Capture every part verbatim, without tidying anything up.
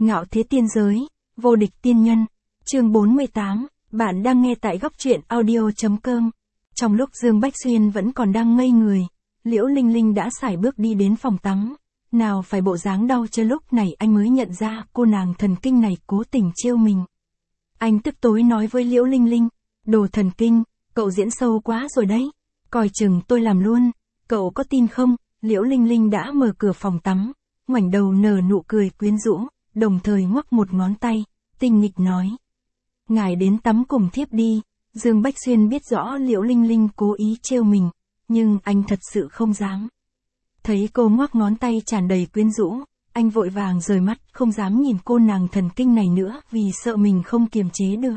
Ngạo thế tiên giới, vô địch tiên nhân. Chương bốn mươi tám, bạn đang nghe tại góc truyện audio.com. Trong lúc Dương Bách Xuyên vẫn còn đang ngây người, Liễu Linh Linh đã sải bước đi đến phòng tắm. Nào phải bộ dáng đau chân, lúc này anh mới nhận ra cô nàng thần kinh này cố tình trêu mình. Anh tức tối nói với Liễu Linh Linh, đồ thần kinh, cậu diễn sâu quá rồi đấy, coi chừng tôi làm luôn, cậu có tin không? Liễu Linh Linh đã mở cửa phòng tắm, ngoảnh đầu nở nụ cười quyến rũ, đồng thời ngoắc một ngón tay, tinh nghịch nói. Ngài đến tắm cùng thiếp đi. Dương Bách Xuyên biết rõ Liễu Linh Linh cố ý trêu mình, nhưng anh thật sự không dám. Thấy cô ngoắc ngón tay tràn đầy quyến rũ, anh vội vàng rời mắt, không dám nhìn cô nàng thần kinh này nữa vì sợ mình không kiềm chế được.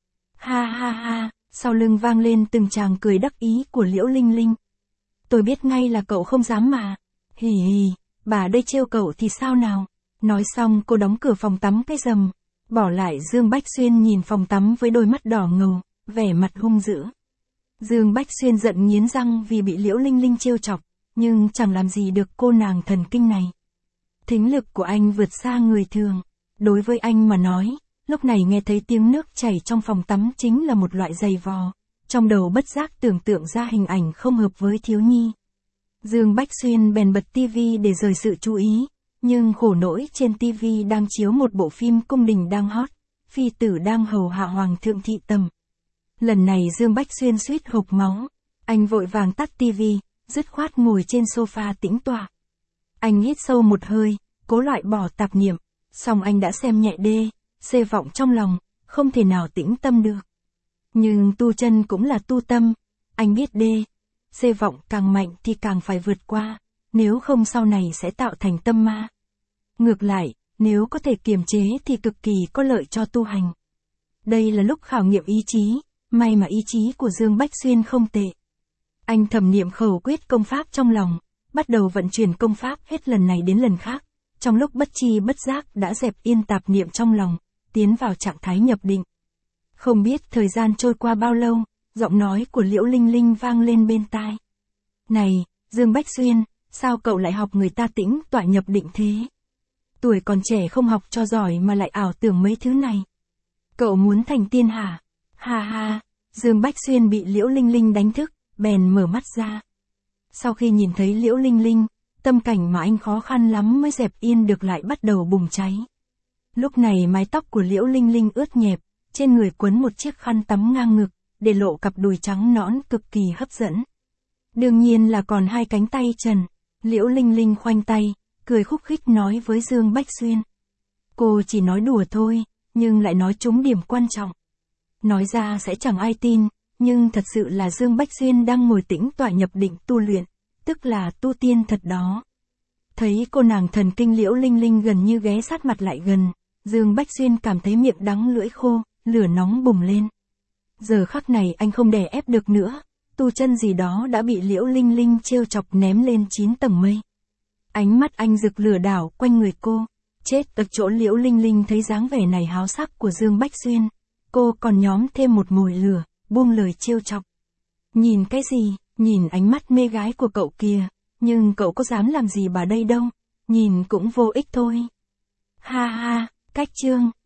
Ha ha ha, sau lưng vang lên từng tràng cười đắc ý của Liễu Linh Linh. Tôi biết ngay là cậu không dám mà. Hì hì, bà đây trêu cậu thì sao nào? Nói xong cô đóng cửa phòng tắm cái rầm, bỏ lại Dương Bách Xuyên nhìn phòng tắm với đôi mắt đỏ ngầu, vẻ mặt hung dữ. Dương Bách Xuyên giận nghiến răng vì bị Liễu Linh Linh trêu chọc, nhưng chẳng làm gì được cô nàng thần kinh này. Thính lực của anh vượt xa người thường. Đối với anh mà nói, lúc này nghe thấy tiếng nước chảy trong phòng tắm chính là một loại giày vò. Trong đầu bất giác tưởng tượng ra hình ảnh không hợp với thiếu nhi. Dương Bách Xuyên bèn bật tivi để rời sự chú ý, nhưng khổ nỗi trên tivi đang chiếu một bộ phim cung đình đang hot, phi tử đang hầu hạ hoàng thượng thị tầm. Lần này Dương Bách Xuyên suýt hộc máu, anh vội vàng tắt tivi, dứt khoát ngồi trên sofa tĩnh tọa. Anh hít sâu một hơi, cố loại bỏ tạp niệm, song anh đã xem nhẹ đê, xê vọng trong lòng, không thể nào tĩnh tâm được. Nhưng tu chân cũng là tu tâm, anh biết đê, xê vọng càng mạnh thì càng phải vượt qua, nếu không sau này sẽ tạo thành tâm ma. Ngược lại, nếu có thể kiềm chế thì cực kỳ có lợi cho tu hành. Đây là lúc khảo nghiệm ý chí, may mà ý chí của Dương Bách Xuyên không tệ. Anh thầm niệm khẩu quyết công pháp trong lòng, bắt đầu vận chuyển công pháp hết lần này đến lần khác, trong lúc bất chi bất giác đã dẹp yên tạp niệm trong lòng, tiến vào trạng thái nhập định. Không biết thời gian trôi qua bao lâu, giọng nói của Liễu Linh Linh vang lên bên tai. Này, Dương Bách Xuyên, sao cậu lại học người ta tĩnh tọa nhập định thế? Tuổi còn trẻ không học cho giỏi mà lại ảo tưởng mấy thứ này. Cậu muốn thành tiên hả? Ha ha, Dương Bách Xuyên bị Liễu Linh Linh đánh thức, bèn mở mắt ra. Sau khi nhìn thấy Liễu Linh Linh, tâm cảnh mà anh khó khăn lắm mới dẹp yên được lại bắt đầu bùng cháy. Lúc này mái tóc của Liễu Linh Linh ướt nhẹp, trên người quấn một chiếc khăn tắm ngang ngực, để lộ cặp đùi trắng nõn cực kỳ hấp dẫn. Đương nhiên là còn hai cánh tay trần. Liễu Linh Linh khoanh tay, cười khúc khích nói với Dương Bách Xuyên. Cô chỉ nói đùa thôi, nhưng lại nói trúng điểm quan trọng. Nói ra sẽ chẳng ai tin, nhưng thật sự là Dương Bách Xuyên đang ngồi tĩnh tọa nhập định tu luyện, tức là tu tiên thật đó. Thấy cô nàng thần kinh Liễu Linh Linh gần như ghé sát mặt lại gần, Dương Bách Xuyên cảm thấy miệng đắng lưỡi khô, lửa nóng bùng lên. Giờ khắc này anh không đè ép được nữa, tu chân gì đó đã bị Liễu Linh Linh trêu chọc ném lên chín tầng mây. Ánh mắt anh rực lửa đảo quanh người cô, chết ở chỗ Liễu Linh Linh thấy dáng vẻ này háo sắc của Dương Bách Xuyên, cô còn nhóm thêm một mồi lửa, buông lời trêu chọc. Nhìn cái gì, nhìn ánh mắt mê gái của cậu kìa, nhưng cậu có dám làm gì bà đây đâu, nhìn cũng vô ích thôi. Ha ha, cách chương,